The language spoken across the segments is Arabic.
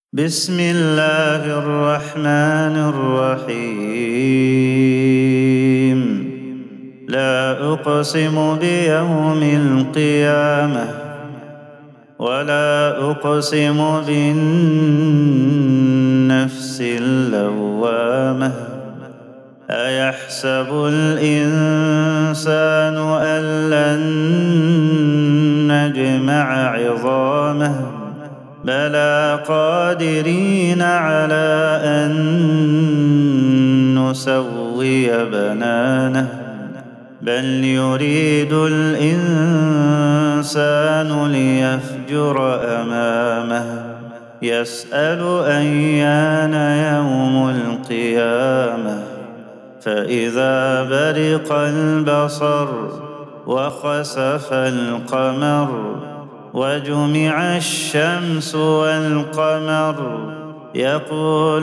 بسم الله الرحمن الرحيم. لا أقسم بيوم القيامة ولا أقسم بالنفس اللوامة. أيحسب الإنسان أن لن نجمع عظامه بلى قادرين على أن نسوي بنانه بل يريد الإنسان ليفجر أمامه يسأل أيان يوم القيامة فإذا برق البصر وخسف القمر وجمع الشمس والقمر يقول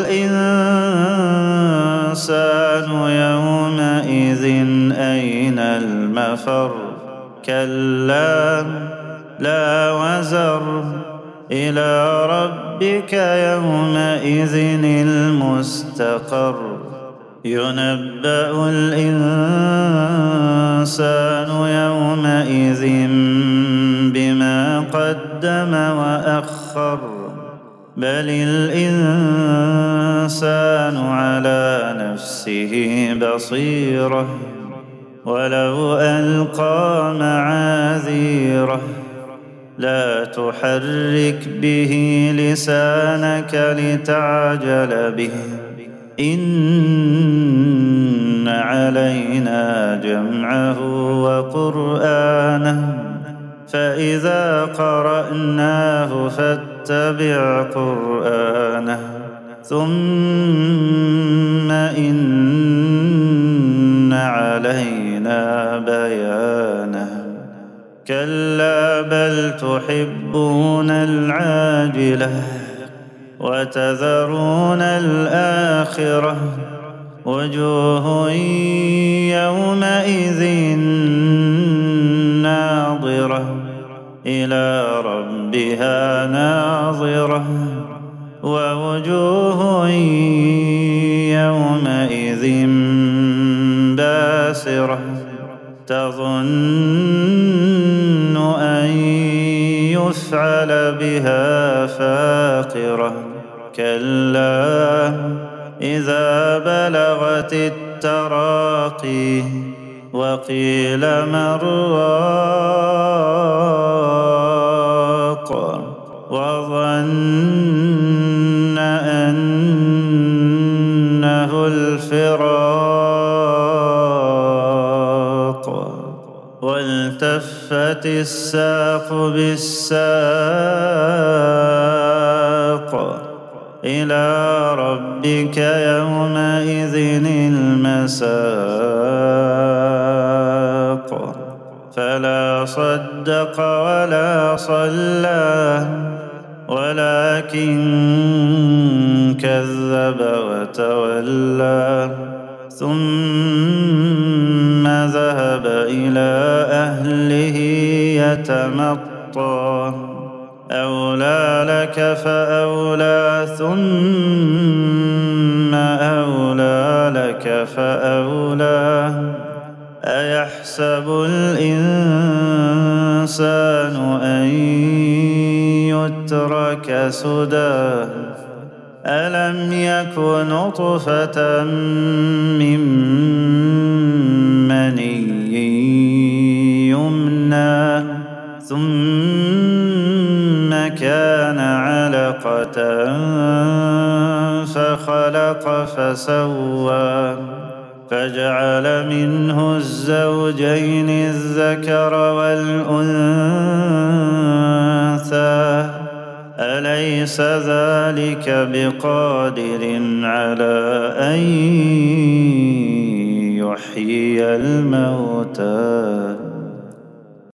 الإنسان يومئذ أين المفر كلا لا وزر إلى ربك يومئذ المستقر ينبأ الإنسان يومئذ بما قدم وأخر بل الإنسان على نفسه بصيرة ولو ألقى معاذيره لا تحرك به لسانك لتعجل به إن علينا جمعه وقرآنه فإذا قرأناه فاتبع قرآنه ثم إن علينا بيانه كلا بل تحبون العاجلة وتذرون الآخرة وجوه يومئذ ناظرة إلى ربها ناظرة ووجوه يومئذ باسرة تظن أن يفعل بها فاقرة كلا إذا بلغت التراقي وقيل من راق وظن أنه الفراق والتفت الساق بالساق إلى ربك يومئذ المساق فلا صدق ولا صلى ولكن كذب وتولى ثم ذهب إلى أهله يتمطى أولى لك فأولى ثم أولى لك فأولى أيحسب الإنسان أن يترك سدى ألم يك نطفة من مني يمنى ثم كان علقة فخلق فسوى فجعل منه الزوجين الذكر والأنثى أليس ذلك بقادر على أن يحيي الموتى